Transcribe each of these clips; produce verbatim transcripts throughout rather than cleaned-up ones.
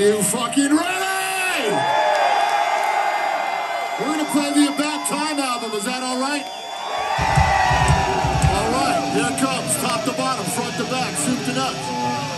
you fucking ready? We're gonna play the About Time album, is that all right? All right, here it comes, top to bottom, front to back, soup to nuts.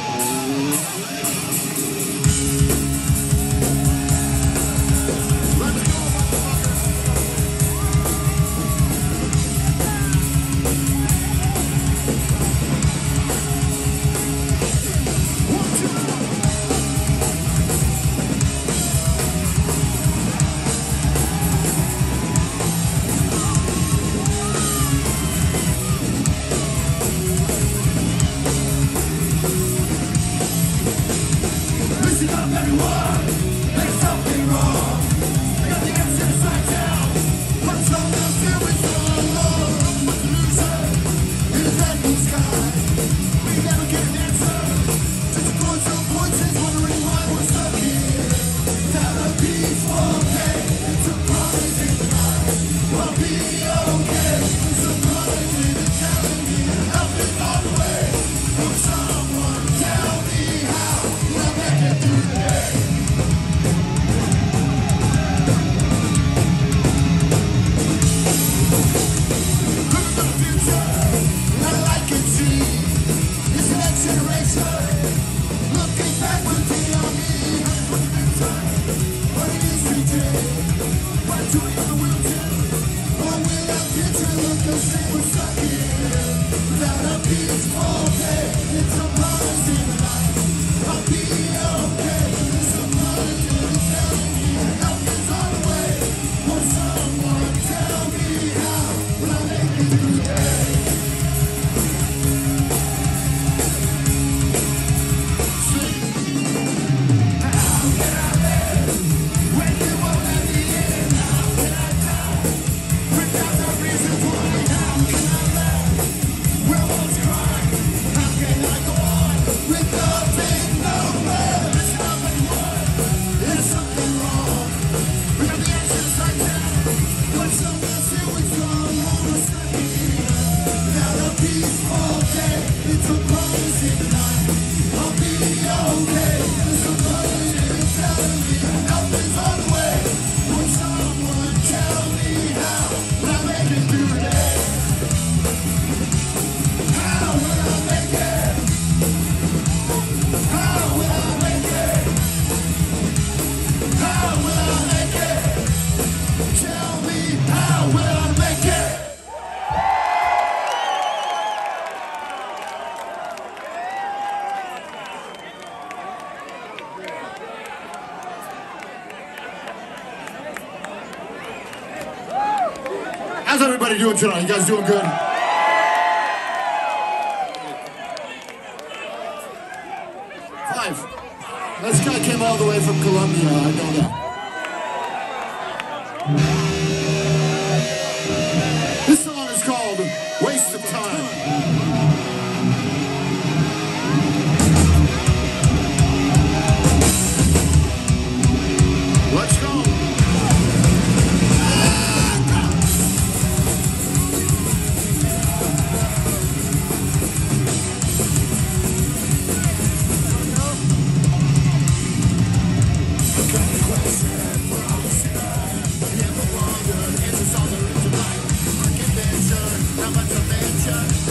How's everybody doing tonight? You guys doing good? Five. This guy came all the way from Colombia, I know that. This song is called Waste of Time. Let's go. Never wondered, answers all there is to life. Unconvention, not much of mention.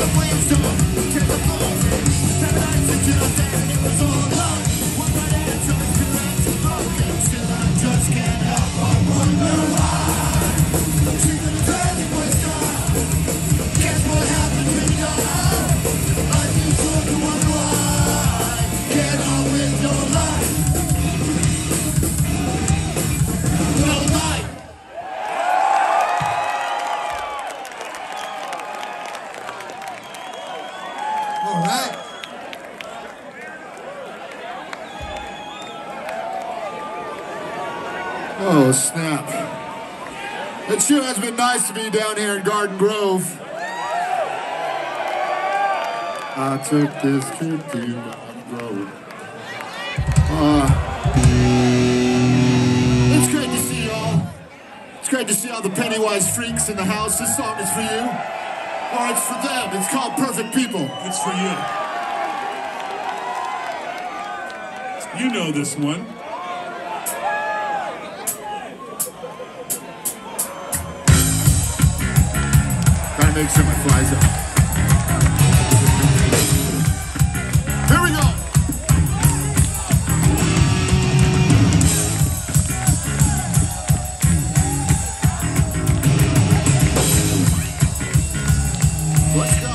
Oh, snap. It sure has been nice to be down here in Garden Grove. I took this trip to Garden Grove. Uh, it's great to see y'all. It's great to see all the Pennywise freaks in the house. This song is for you. Or it's for them. It's called Perfect People. It's for you. You know this one. Gotta make sure my flies up. Here we go. Let's go.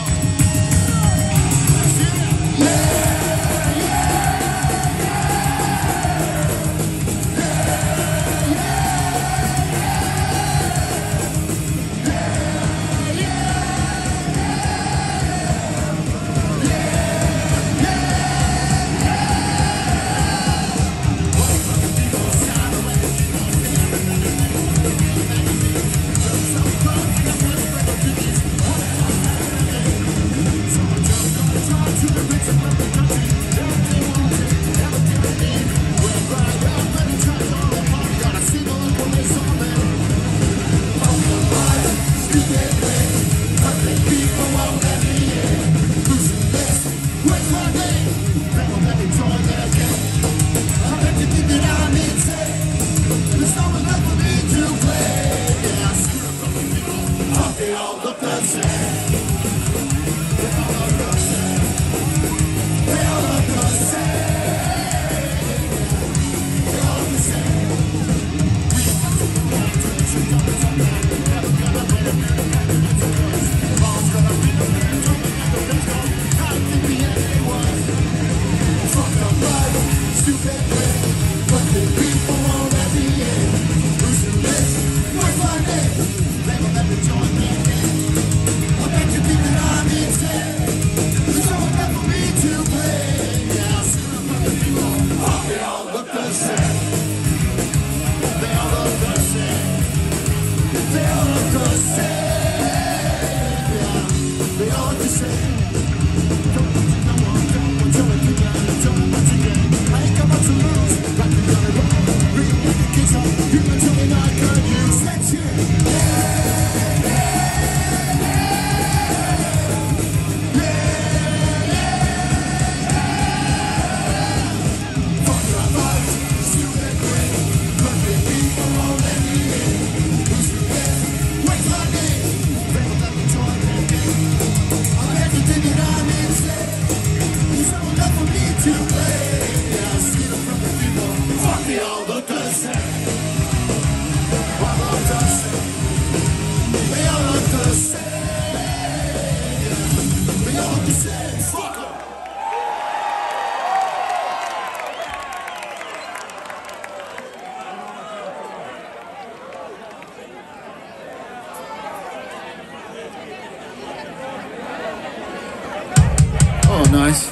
Nice.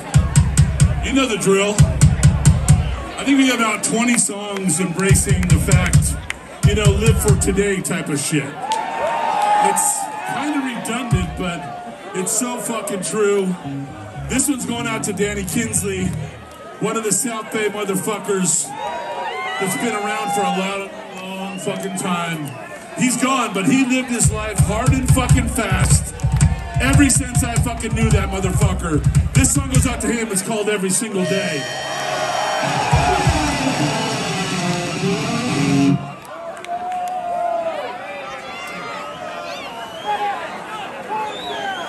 You know the drill. I think we have about twenty songs embracing the fact, you know, live for today type of shit. It's kind of redundant, but it's so fucking true. This one's going out to Danny Kinsley, one of the South Bay motherfuckers that's been around for a long, long fucking time. He's gone, but he lived his life hard and fucking fast. Ever since I fucking knew that motherfucker. This song goes out to him. It's called Every Single Day.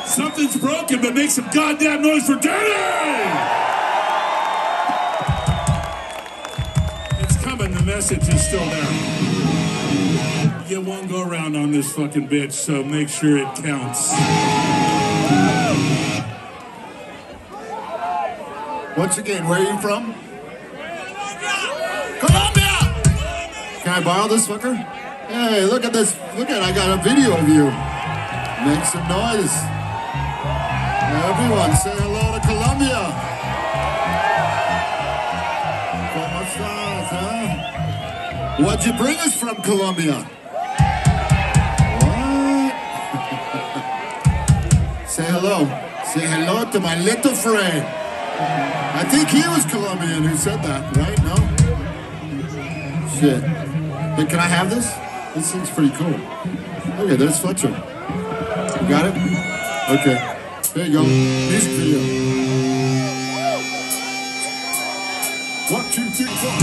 Something's broken, but make some goddamn noise for Danny! It's coming, the message is still there. You get one go around on this fucking bitch, so make sure it counts. Once again, where are you from? Colombia! Can I borrow this fucker? Hey, look at this. Look at, I got a video of you. Make some noise. Everyone, say hello to Colombia. ¿Cómo estás, huh? What'd you bring us from Colombia? What? Say hello. Say hello to my little friend. I think he was Colombian who said that, right? No? Shit. Hey, can I have this? This thing's pretty cool. Okay, there's Fletcher. You got it? Okay. There you go. Music video. One, two, three, four.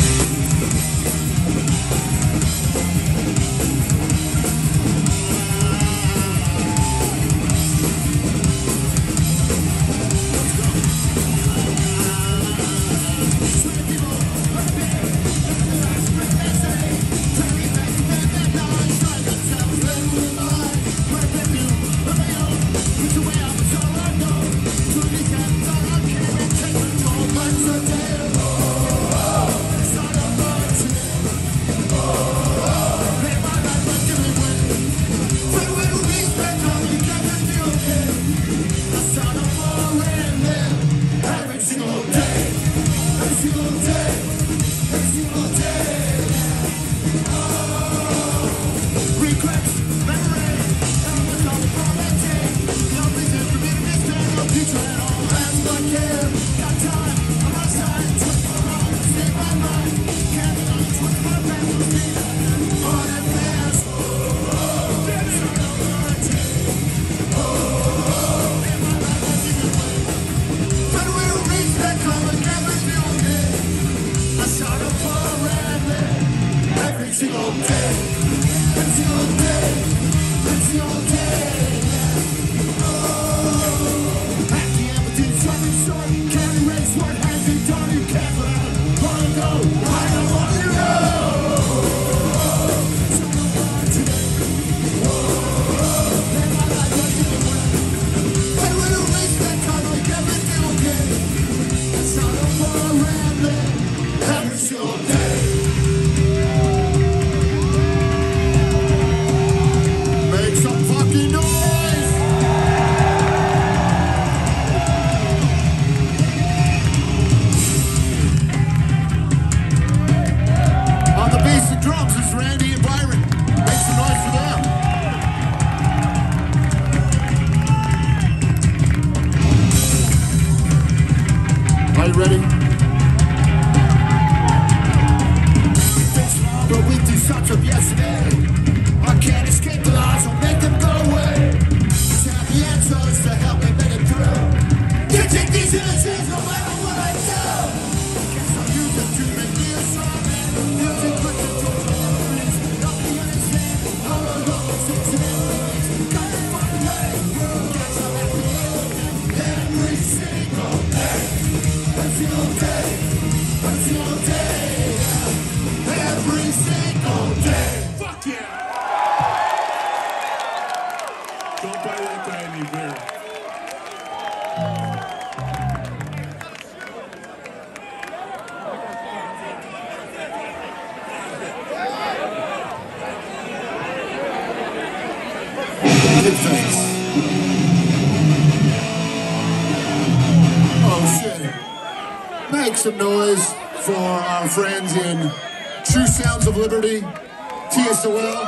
Make some noise for our friends in True Sounds of Liberty, T S O L,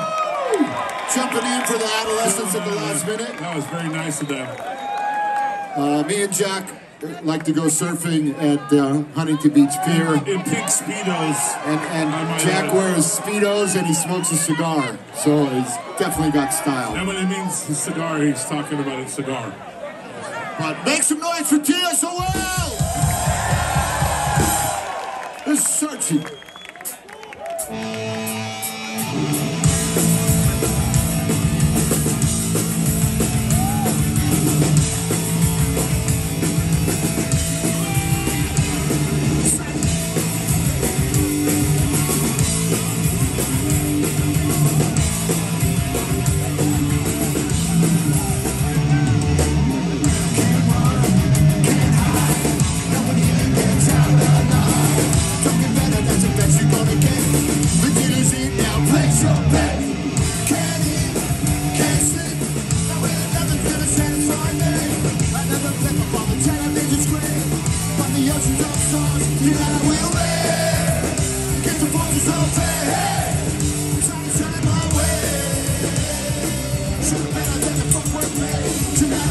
jumping in for the adolescents at the last minute. That was very nice of them. Uh, me and Jack like to go surfing at uh, Huntington Beach Pier. In pink Speedos. And, and Jack wears Speedos and he smokes a cigar, so he's definitely got style. And when he means cigar, he's talking about a cigar. But make some noise for T S O L! This is Searching.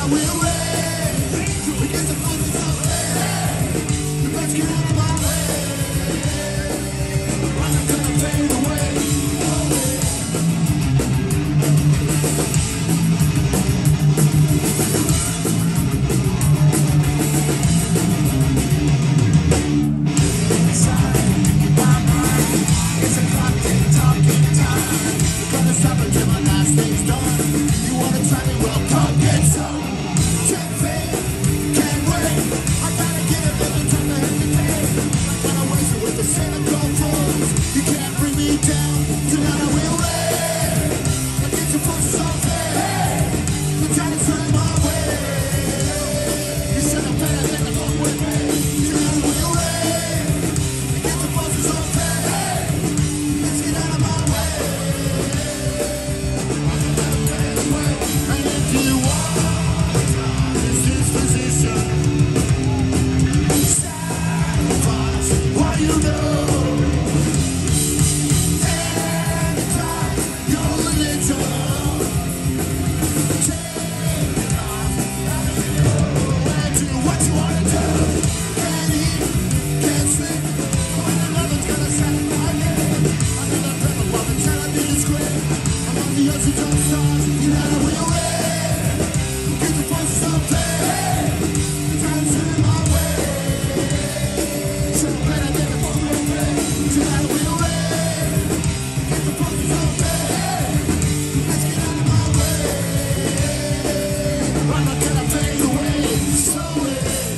will raise. We get the focus on it. Let's get out of my way. I'm not gonna fade away. It's a clock tick talking time. Gonna stop until my last thing's done. You wanna try me? Well, come get some. Can't fade, can't wait. I gotta get a little time to hesitate. I'm gonna waste it with the Santa Claus rules. You can't bring me down. Tonight I will rain. I get your forces all day. The tide is turning my way. You should have better than the fuck with me. Tonight I will rain. I get your forces all day. Let's get out of my way. And if you want this disposition, sacrifice what you know. Sanitize your religion. Take the life out of you and do what you want to do. Can't eat, can't sleep. When the lover's gonna satisfy me. Under the pedal while the television screen. I'm on the edge of the stars. You know I will rain. Get the forces of day. The time's turning my way. Should have better than the fuck with me. Tonight I will rain. Get the forces of day. Let's get out of my way. I'm not gonna fade away slowly.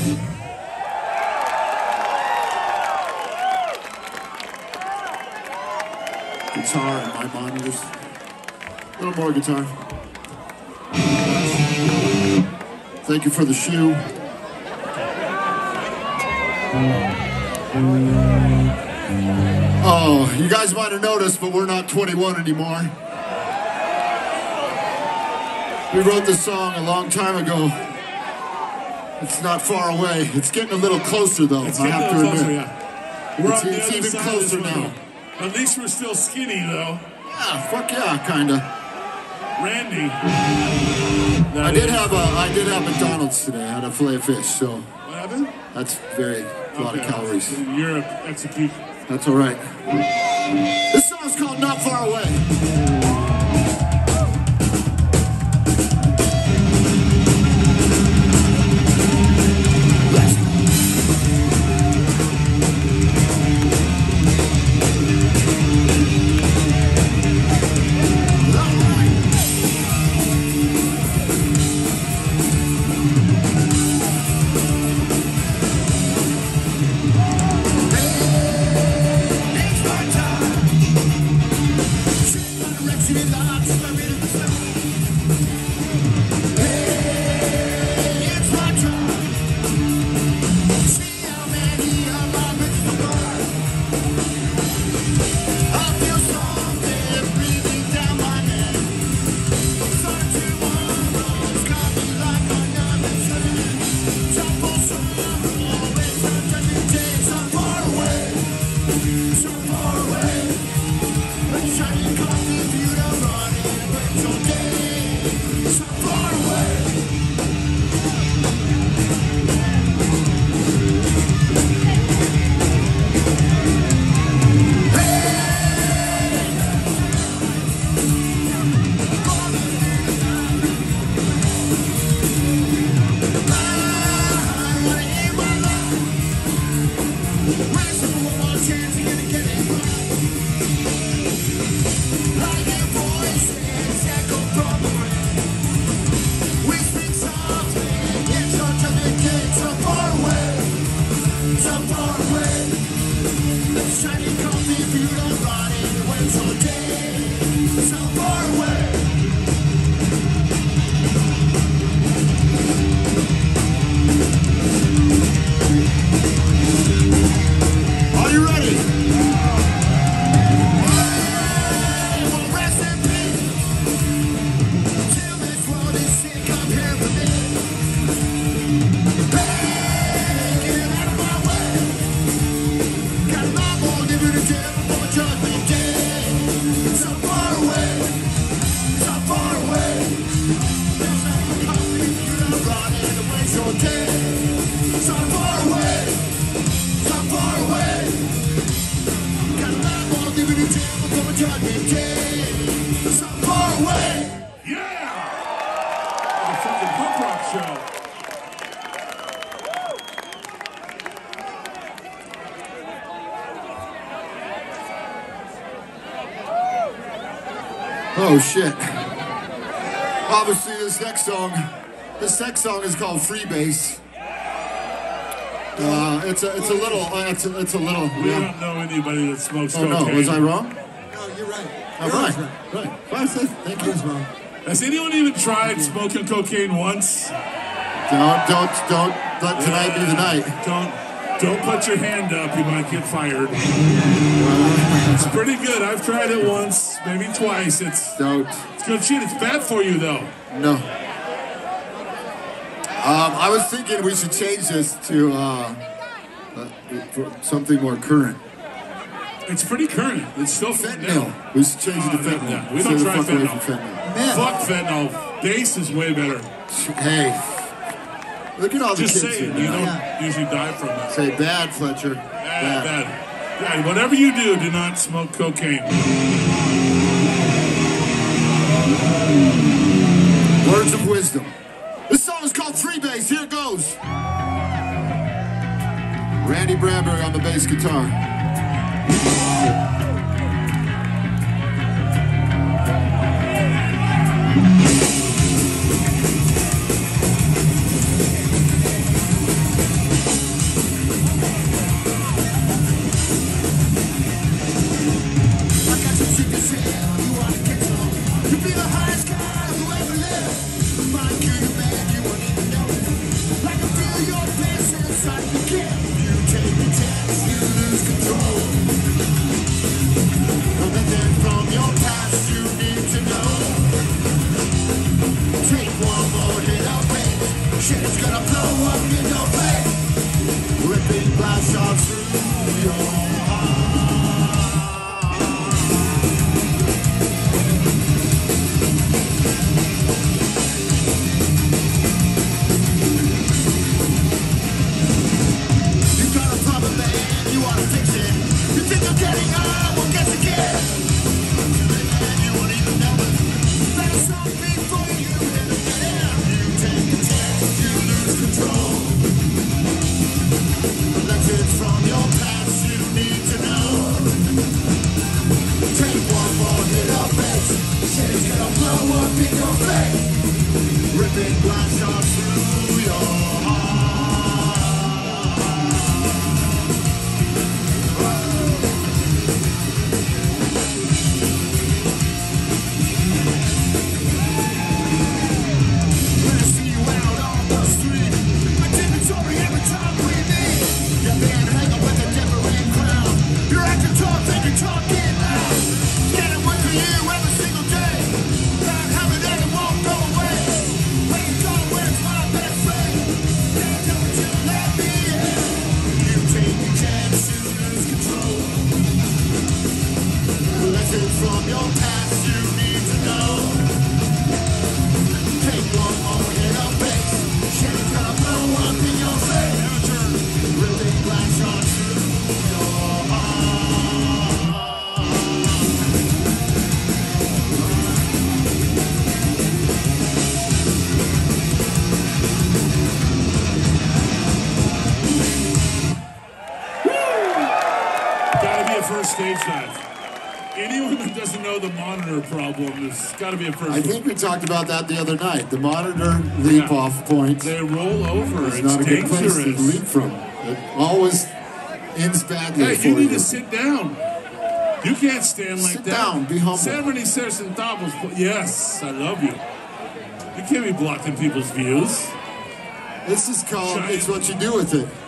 Guitar and my monitors. A little more guitar. Thank you for the shoe. Oh, you guys might have noticed, but we're not twenty-one anymore. We wrote this song a long time ago. It's not far away. It's getting a little closer, though, It's I getting have a to little closer, admit. yeah. We're It's- on the it's other even side of closer this now. one. At least we're still skinny, though. Yeah, fuck yeah, kinda. Randy. I did have a, I did have McDonald's today. I had a fillet of fish, so What happened? that's very, a lot of Okay. calories. Europe execution. That's all right. This song's called Not Far Away. It's my time. cocaine, so far away. Yeah! Like a fucking punk rock show. Oh shit. Obviously this next song, this next song is called Freebase. Uh, it's a, it's a little, uh, it's a, it's a little. We Yeah. don't know anybody that smokes Oh cocaine. no, was I wrong? No, you're right. I'm You're right. right. Right. Right. Thank you. wrong. Has anyone even tried smoking cocaine once? Don't, don't, don't let tonight be the night. Don't, don't put your hand up. You might get fired. It's pretty good. I've tried it once, maybe twice. It's, Don't. it's good shit. It's bad for you though. No. Um, I was thinking we should change this to uh, uh, something more current. It's pretty current. It's still fentanyl. Fentanyl. We should change it to Oh, no, fentanyl. no. We don't Stay the try fuck away fentanyl. from fentanyl. Man. Fuck fentanyl. Base is way better. Hey, look at all the Just kids saying, here. you don't Yeah. usually die from that. Say bad, Fletcher. Bad, bad. Yeah, whatever you do, do not smoke cocaine. Words of wisdom. This song is called Freebase. Here it goes. Randy Bradbury on the bass guitar. Shit's gonna blow up in your face, ripping glass shards through your heart. You got a problem, man, you wanna fix it. You think you're getting high, well guess again. Man, you won't even know it. There's something for you in the air. You take a chance, you lose control. Lessons from your past you need to know. Take one more hit of bass. Shit's gonna blow up in your face, ripping glass shards through your heart. When I see you out on the street, I take it sorry every time we meet. You're being hanging with a different crowd. You're acting tough and you're talking loud. Getting work for you every single day. That habit and it won't go away. Where you go, where's my best friend? Can't tell me to let me in. You take a chance, you lose control. Lessons from your past you need to know. Take one more hit of bass. Shit's gonna blow up in your face. Ripping glass shards through your heart. Gotta be a first stage dive. Anyone that doesn't know the monitor problem has gotta be a first. I think we talked about that the other night. The monitor leap Yeah. off point They roll over. is It's not a good place to dangerous. leap from. It always ends badly Hey, for you need you. to sit down. You can't stand like Sit that. down, be humble. seventy-six centavos. Yes, I love you. You can't be blocking people's views. This is called Giant. It's What You Do With It.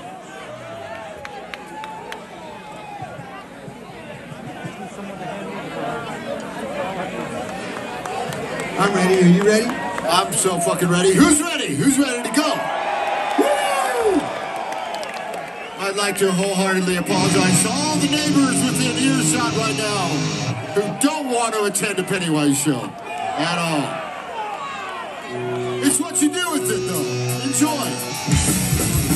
I'm ready. Are you ready? I'm so fucking ready. Who's ready? Who's ready to go? Woo! I'd like to wholeheartedly apologize to all the neighbors within earshot right now who don't want to attend a Pennywise show at all. It's what you do with it, though. Enjoy.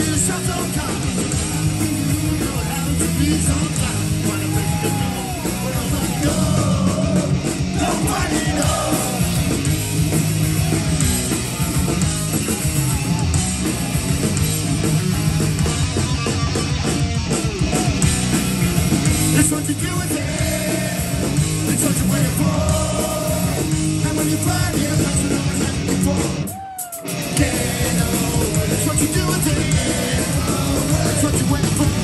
It's what you do with it. It's what you're waiting for. And when you find it, that's what no one's happened before. Get over it. It's what you do with it. It's what you're waiting for.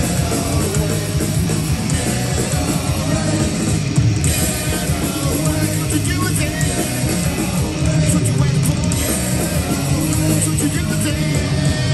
Get over it. Get over it. It's what you do with it. It's what you're waiting for. It's what you do with it.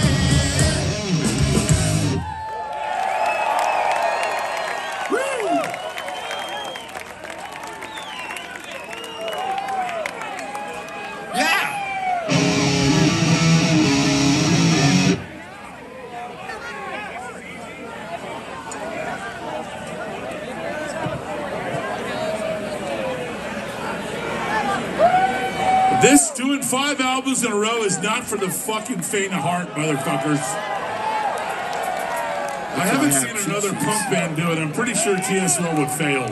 This doing five albums in a row is not for the fucking faint of heart, motherfuckers. I haven't seen another punk band do it. I'm pretty sure T S O would fail.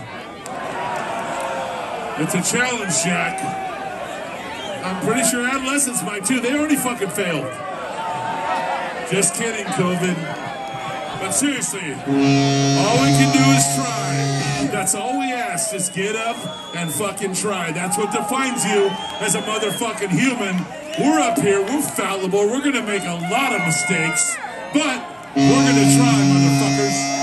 It's a challenge, Jack. I'm pretty sure Adolescents might too. They already fucking failed. Just kidding, COVID. But seriously, all we can do is try. That's all we ask. Just get up and fucking try. That's what defines you as a motherfucking human. We're up here. We're fallible. We're going to make a lot of mistakes. But we're going to try, motherfuckers.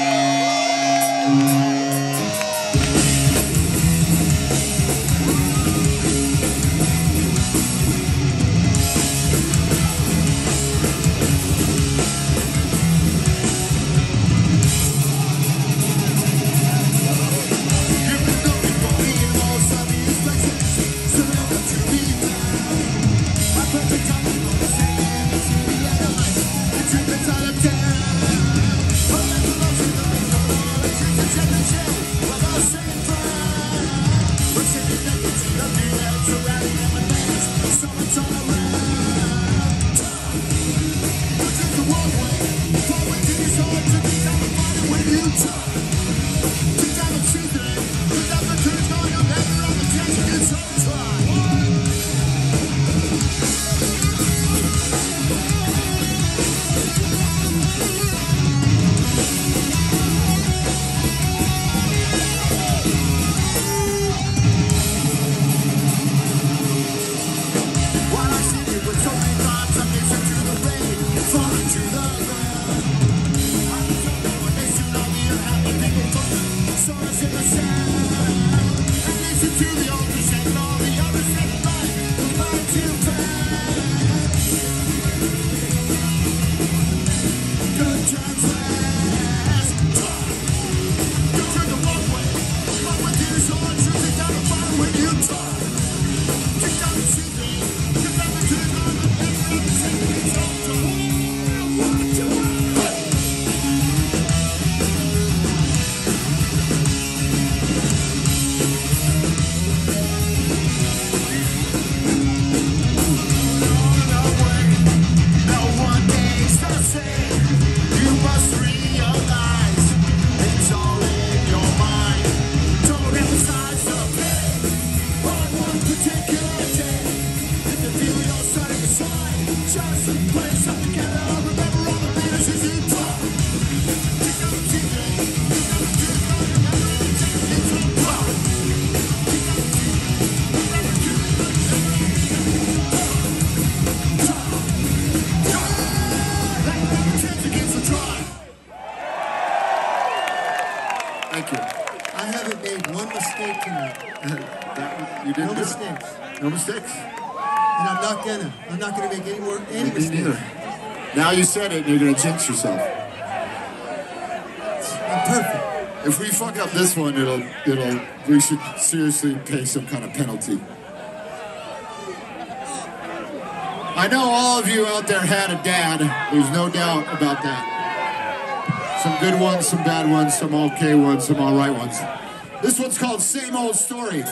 Thank you. I haven't made one mistake tonight. That, you didn't No do mistakes. it. No mistakes. And I'm not gonna. I'm not gonna make any more any Me mistakes. neither. Now you said it, and you're gonna jinx yourself. I'm perfect. If we fuck up this one, it'll, it'll, we should seriously pay some kind of penalty. I know all of you out there had a dad. There's no doubt about that. Some good ones, some bad ones, some okay ones, some all right ones. This one's called Same Old Story.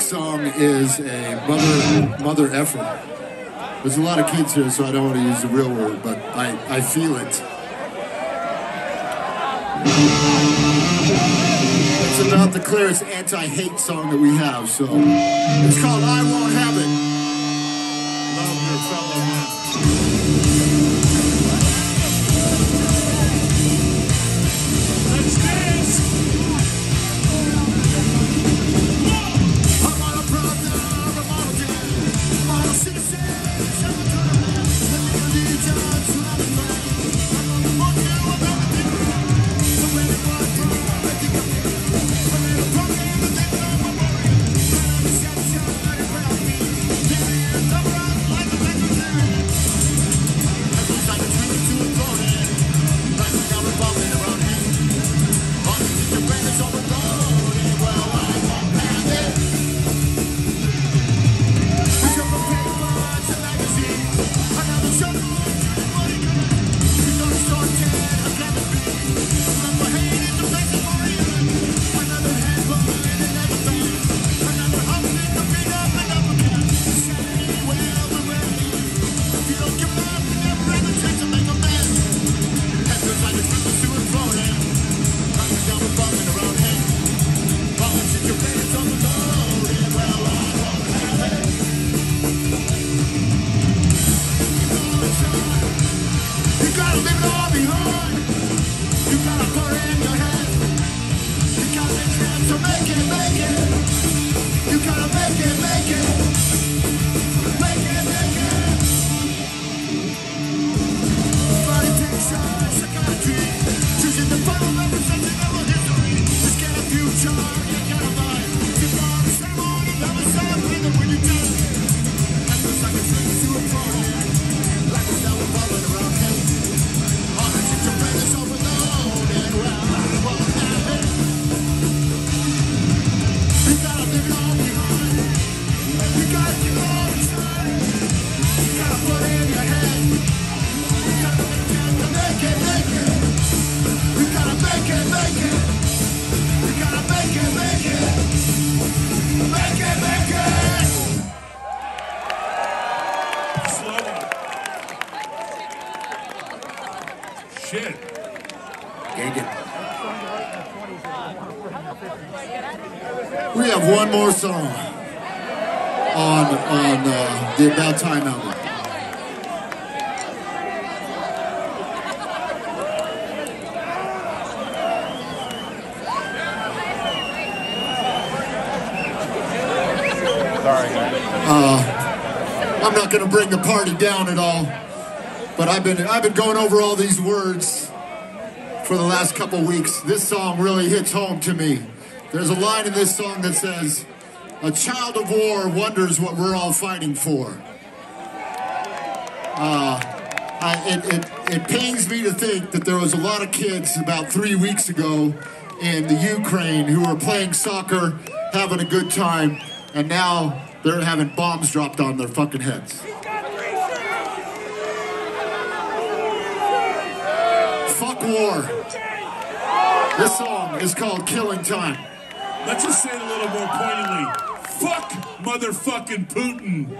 next song is a mother mother effort. There's a lot of kids here, so I don't want to use the real word, but I, I feel it. It's about the clearest anti-hate song that we have, so it's called I Won't Have It. Love your fellow man. Let's dance! I'm on a brother, I'm on a dad, I'm on a citizen, I'm a man. Let me lead you to another man. I'm on the monkey, I'm on the dude. I'm ready for a throne, I think I'm here. I'm in a problem, but they know I'm worried. I'm a sunshine, I'm proud of me. Give me a number, I'm like a record man. Every time I treat you to a throne, right now I'm revolving around me. All you think your brain is overloaded, well, I won't have it. Pick up a paper, it's a magazine. Another show, money good. You don't start ten, I'm gonna be. Remember hating the place of Orion. Another handball in another band. Another hump in the beat up and up again. Insanity, well, we're ready. If you don't give up, you never ever take to make a man. Heads are like a triple to and floating. Knocking down the bumping around him. Balls in your pants on the loaded. Well, I won't have it. You gotta leave it all behind. You gotta put it in your head. You gotta make it to make it, make it. You gotta make it, make it. Make it, make it. Body picture, psychiatry. Choosing the final representing our history. Just get a future, you gotta mind. Sit on the ceremony, never celebrate it when you do. That looks like a dream to a party. Like a devil bubbling around him. All the shit your brain is overloaded. Well, I won't have it. You gotta leave it all behind. You gotta keep it all inside. You gotta put it in your head. You gotta make it, make it, make it. You gotta make it, make it. You gotta make it, make it. Make it, make it. Slow. Shit. Gang it. We have one more song on on uh, the About Time album. I'm not going to bring the party down at all, but I've been I've been going over all these words for the last couple weeks. This song really hits home to me. There's a line in this song that says, "A child of war wonders what we're all fighting for." Uh, I, it, it, it pains me to think that there was a lot of kids about three weeks ago in the Ukraine who were playing soccer, having a good time, and now they're having bombs dropped on their fucking heads. Fuck war. This song is called Killing Time. Let's just say it a little more poignantly. Fuck motherfucking Putin.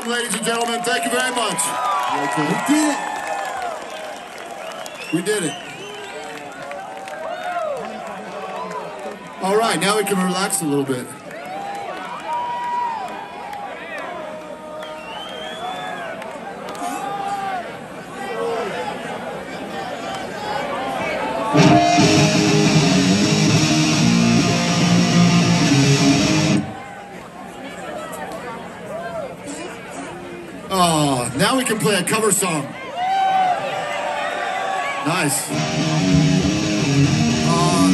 Awesome, ladies and gentlemen. Thank you very much. We did it. We did it. All right, now we can relax a little bit. Oh, now we can play a cover song. Nice. Uh,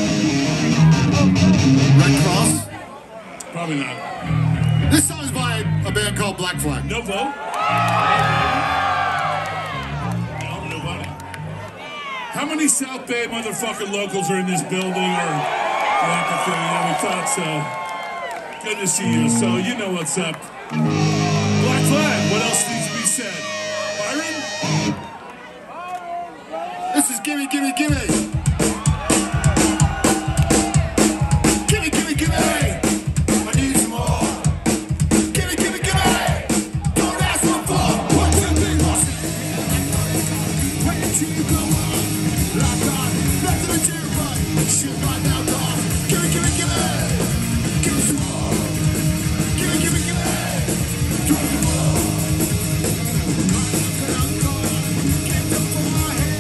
Red Cross? Probably not. This song is by a band called Black Flag. No vote? No, nobody. How many South Bay motherfucking locals are in this building? Or yeah, we thought so. Good to see you. So you know what's up. Black Flag. What else needs to be said? Byron? This is Gimme, Gimme, Gimme. Gimme, Gimme, Gimme. I need some more. Gimme, Gimme, Gimme. Don't ask for more. One, two, three, four. Where did you go on? Locked on. Nothing to do but shoot right now, dog. Gimme, Gimme, Gimme. Give me some more. Gimme, Gimme, Gimme. Do it more. Get the forehead.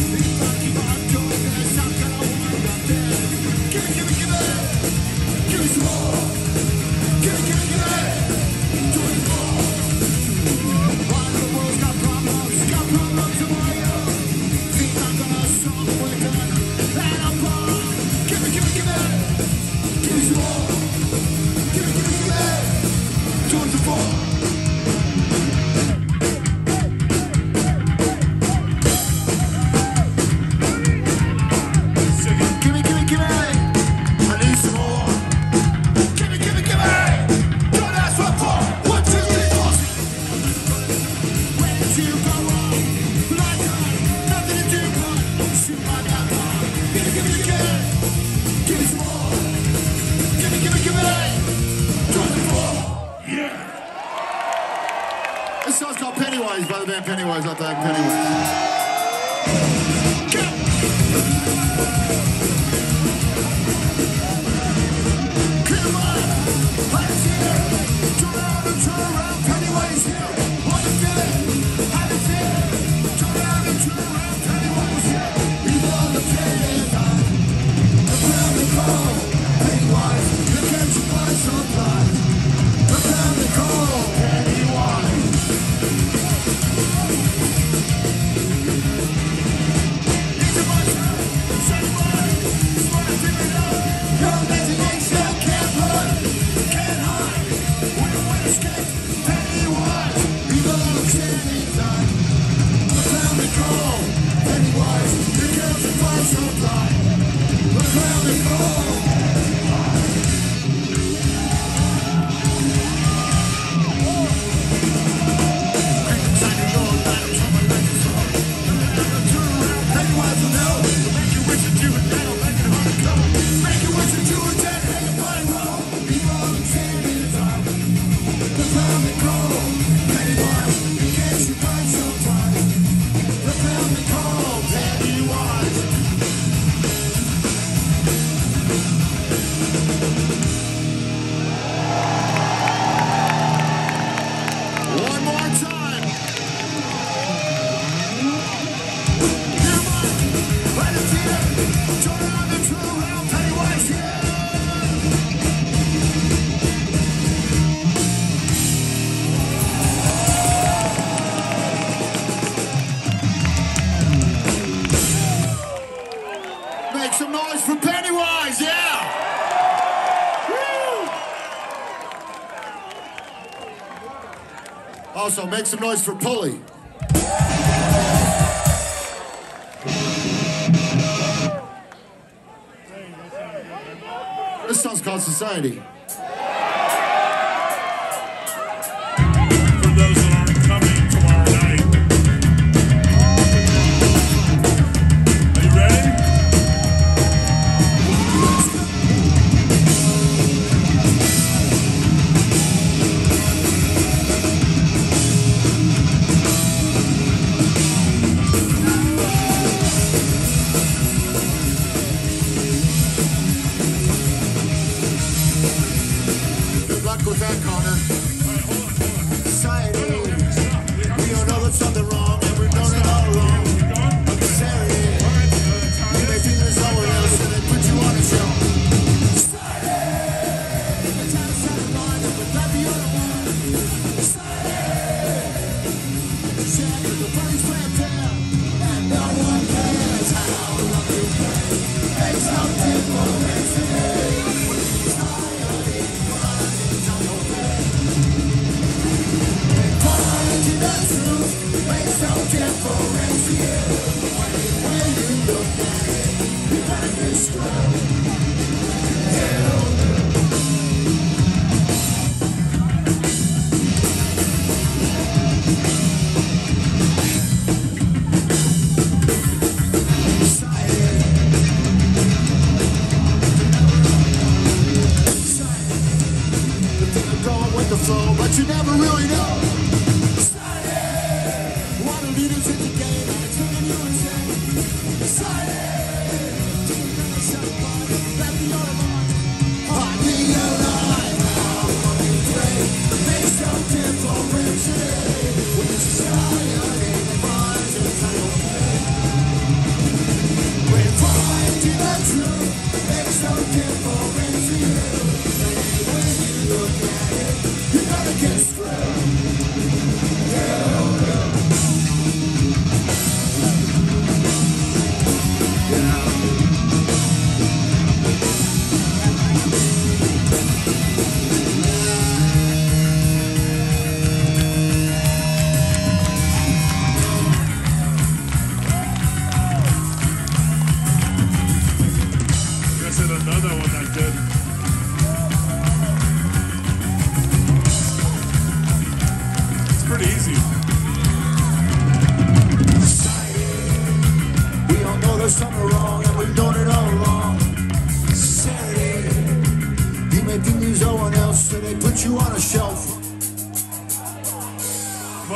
This song's called Pennywise by the band Pennywise, not that Pennywise. Come on, let's hear it. Turn around and turn around, Pennywise here. Want to feel it? How to feel it? Turn around and turn around, Pennywise here. Evil on the playground. The family call, Pennywise. You can't survive sometimes. The family call, Pennywise. Make some noise for Pennywise, yeah! Woo! Also, make some noise for Pulley. This song's called Society. For those that aren't coming tomorrow night. Are you ready?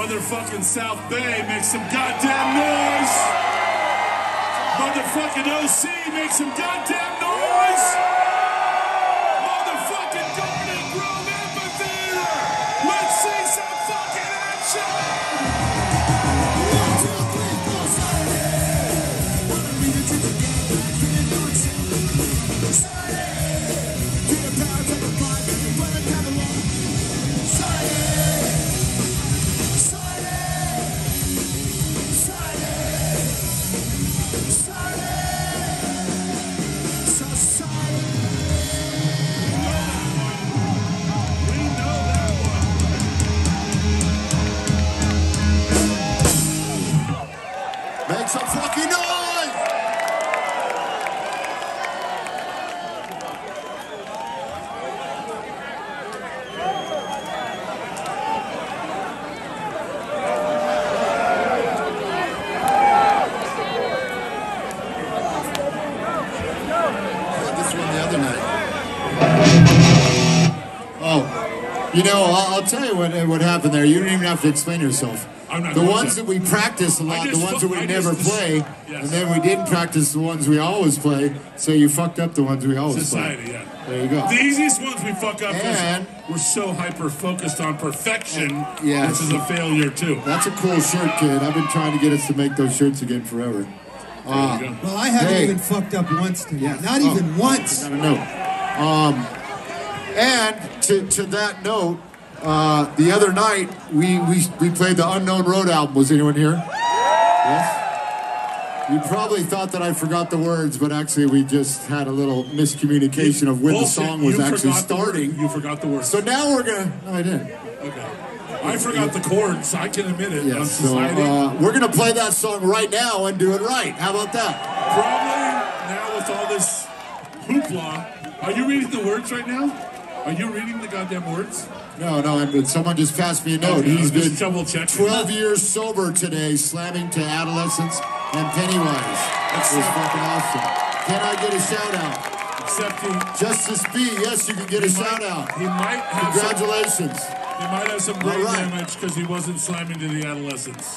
Motherfucking South Bay, make some goddamn noise. Motherfucking O C, make some goddamn noise. Motherfucking Garden Grove Amphitheater, let's see some fucking action. Make some fucking noise! This one the other night. Oh, you know, I'll, I'll tell you what what happened there. You don't even have to explain yourself. I'm not The going ones to. that we practice a lot, I the just ones fu- that we I never just- play, Yes. and then we didn't practice the ones we always play, so you fucked up the ones we always Society, play. yeah. There you go. The easiest ones we fuck up And- is we're so hyper focused on perfection, Yeah. which is a failure too. That's a cool shirt, kid. I've been trying to get us to make those shirts again forever. Uh, There you go. Well, I haven't Hey. even fucked up once today. Yeah. Not Oh. even once. I don't know. Um, and to, to that note, uh, the other night we, we we played the Unknown Road album. Was anyone here? Yes. You probably thought that I forgot the words, but actually we just had a little miscommunication of when Bullshit. the song was You actually forgot the word. starting. You forgot the words. So now we're gonna. No, I didn't. Okay. I forgot the chords. I can admit it. On Yes. So Society. uh, we're gonna play that song right now and do it right. How about that? Probably now with all this hoopla. Are you reading the words right now? Are you reading the goddamn words? No, no. And someone just passed me a note. Okay, He's I'm just been double checking. twelve years sober today, slamming to Adolescence and Pennywise. That's Except- fucking awesome. Can I get a shout out? Except he, Justice B, yes, you can get a he shout might, out. he might have some, Congratulations. he might have some brain All right. damage because he wasn't slamming to the adolescents.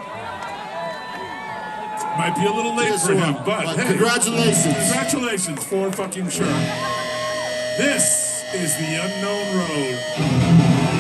Might be a little late Yes, for well, him, but but hey, congratulations. congratulations for fucking sure. This is the Unknown Road.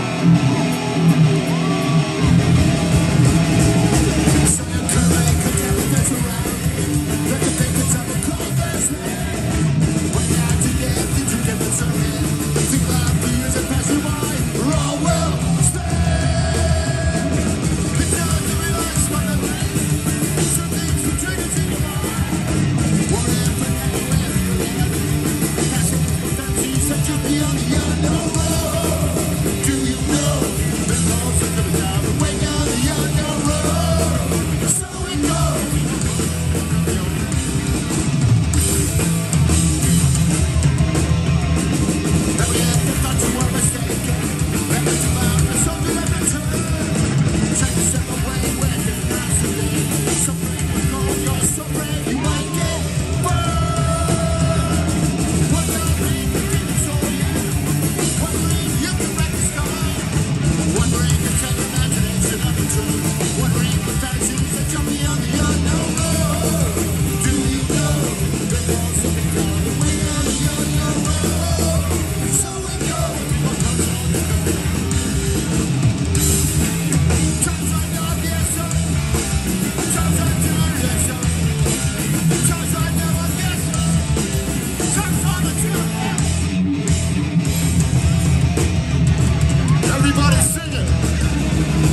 Everybody sing it.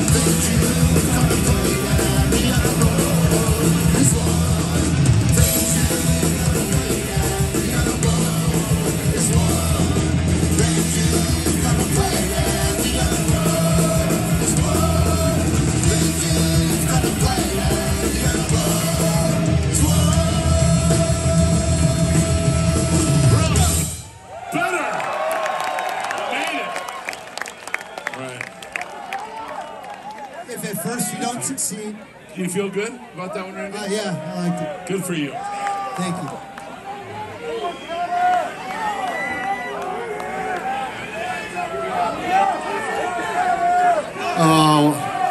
Better! Made it! Right. If at first you don't succeed, Do you feel good about that one, Randy? uh, yeah, I liked it. Good for you. Thank you. Oh,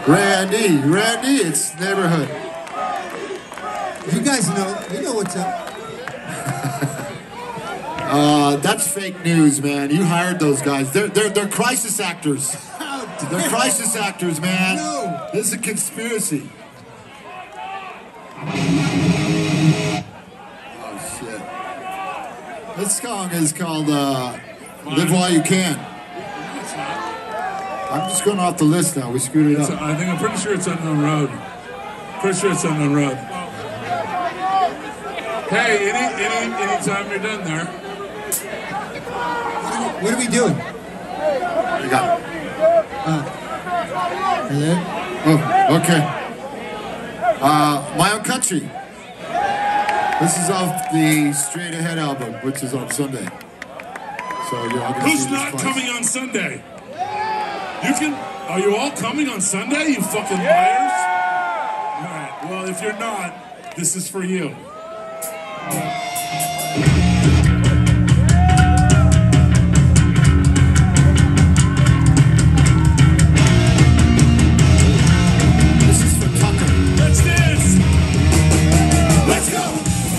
Randy, Randy, it's neighborhood. You guys know, you know what's up. uh, that's fake news, man. You hired those guys. They're they're they're crisis actors. They're crisis actors, man. No. This is a conspiracy. Oh shit. This song is called uh, "Live While You Can." I'm just going off the list now. We screwed it It's up. a, I think I'm pretty sure it's Unknown Road. Pretty sure it's Unknown Road. Hey, any any anytime you're done there. What are we doing? You got it. Hello? Oh, okay. Uh, My Own Country. This is off the Straight Ahead album, which is on Sunday. So you're all gonna Who's see this not twice. coming on Sunday? You can. Are you all coming on Sunday? You fucking liars! All right. Well, if you're not, this is for you. This is for Tucker. Let's dance. Let's go.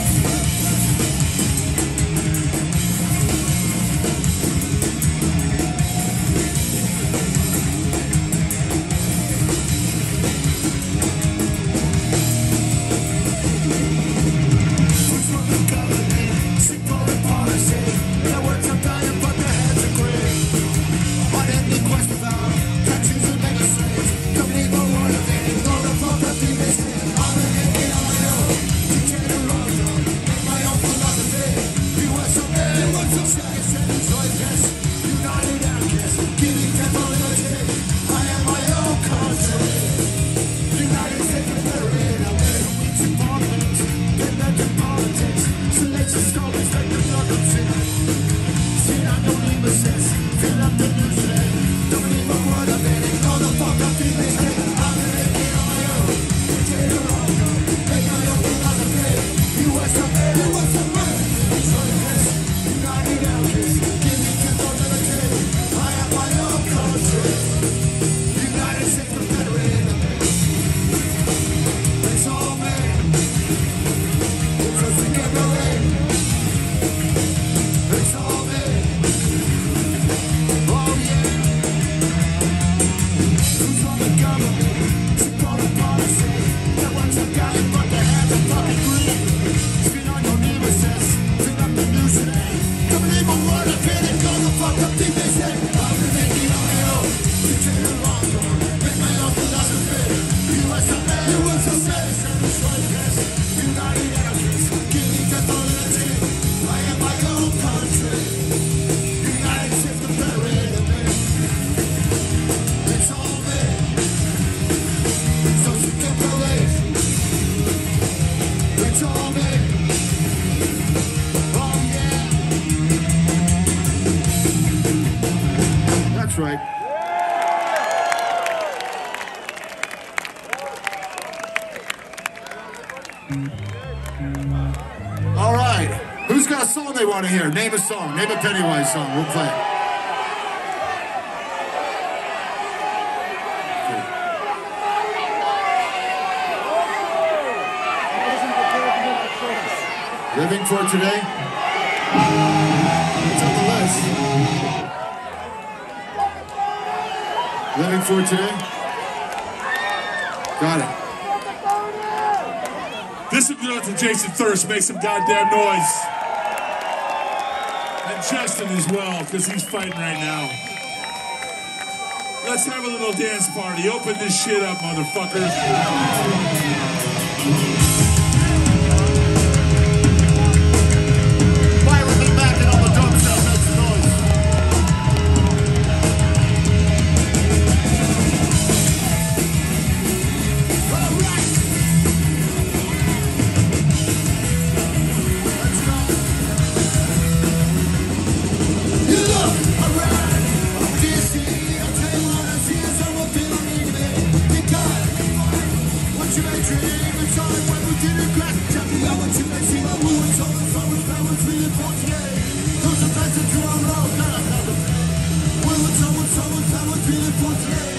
That's right. All right. Who's got a song they want to hear? Name a song. Name a Pennywise song. We'll play it. Living for Today? It's on the list. Living for Today? Got it. This will go out to Jason Thirst. Make some goddamn noise. And Justin as well, because he's fighting right now. Let's have a little dance party. Open this shit up, motherfuckers. Feeling for today.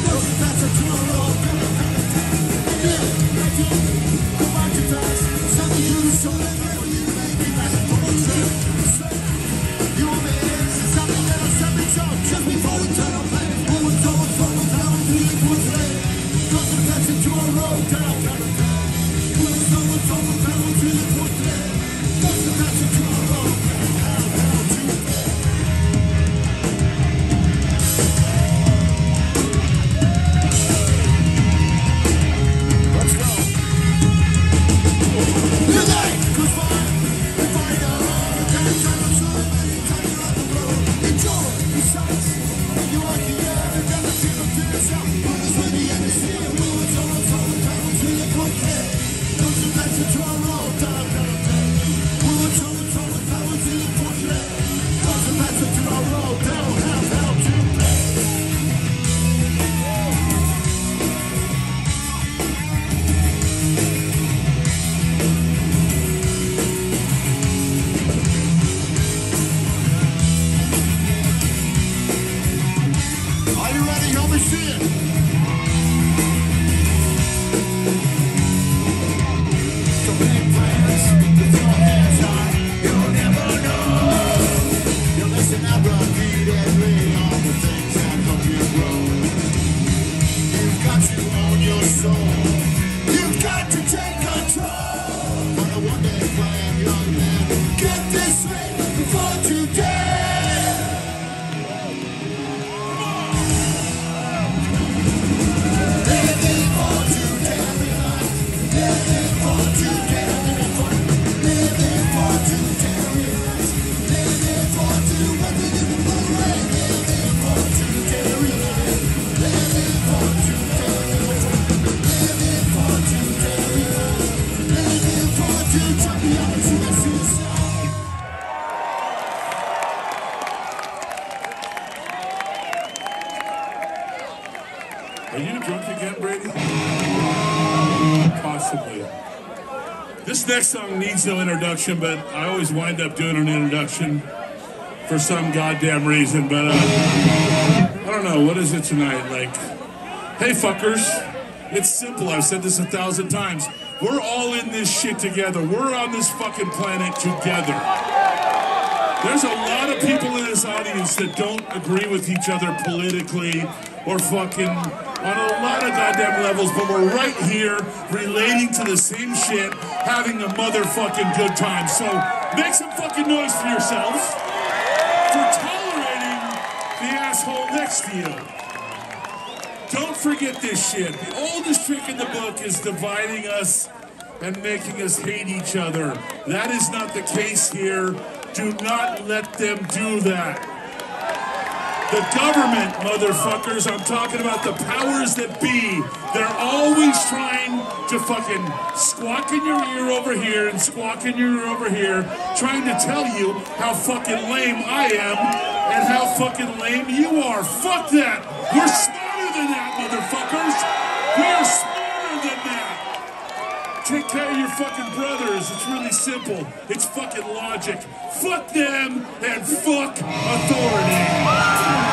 Are you drunk again, Brady? Possibly. This next song needs no introduction, but I always wind up doing an introduction for some goddamn reason. But uh, I don't know, what is it tonight? Like, hey fuckers, it's simple. I've said this a thousand times. We're all in this shit together. We're on this fucking planet together. There's a lot of people in this audience that don't agree with each other politically or fucking on a lot of goddamn levels, but we're right here relating to the same shit, having a motherfucking good time. So make some fucking noise for yourselves for tolerating the asshole next to you. Don't forget this shit. The oldest trick in the book is dividing us and making us hate each other. That is not the case here. Do not let them do that. The government, motherfuckers, I'm talking about the powers that be, they're always trying to fucking squawk in your ear over here and squawk in your ear over here, trying to tell you how fucking lame I am and how fucking lame you are. Fuck that. We're smarter than that, motherfuckers. We are smarter than that. Take care of your fucking brothers. It's really simple. It's fucking logic. Fuck them and fuck authority.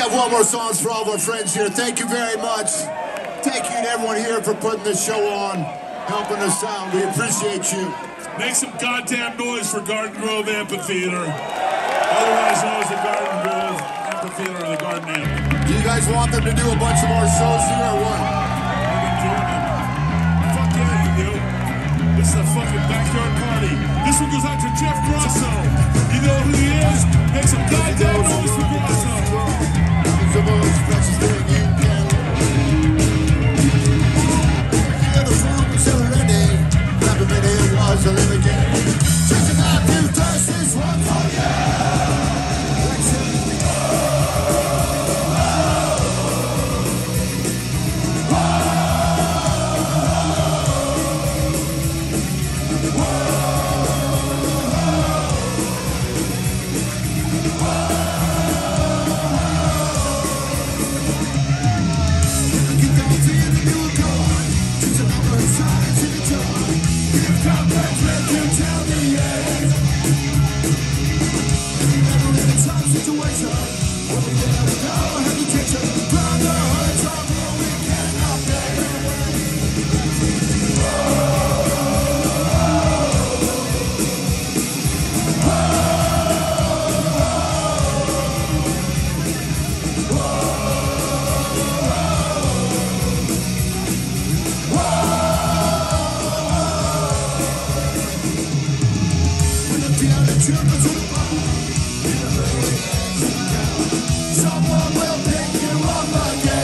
have one more song for all of our friends here. Thank you very much. Thank you to everyone here for putting this show on, helping us out. We appreciate you. Make some goddamn noise for Garden Grove Amphitheater. Otherwise known as the Garden Grove Amphitheater or the Garden Amp. Do you guys want them to do a bunch of more shows here or what? Fuck yeah, you do. This is a fucking backyard party. This one goes out to Jeff Grosso. You know who he is? Make some goddamn noise for Grosso. It's the most precious thing you can. Yeah, the song was already. Never been it was a living game. Just about two doses, one for you. Someone will pick you up again.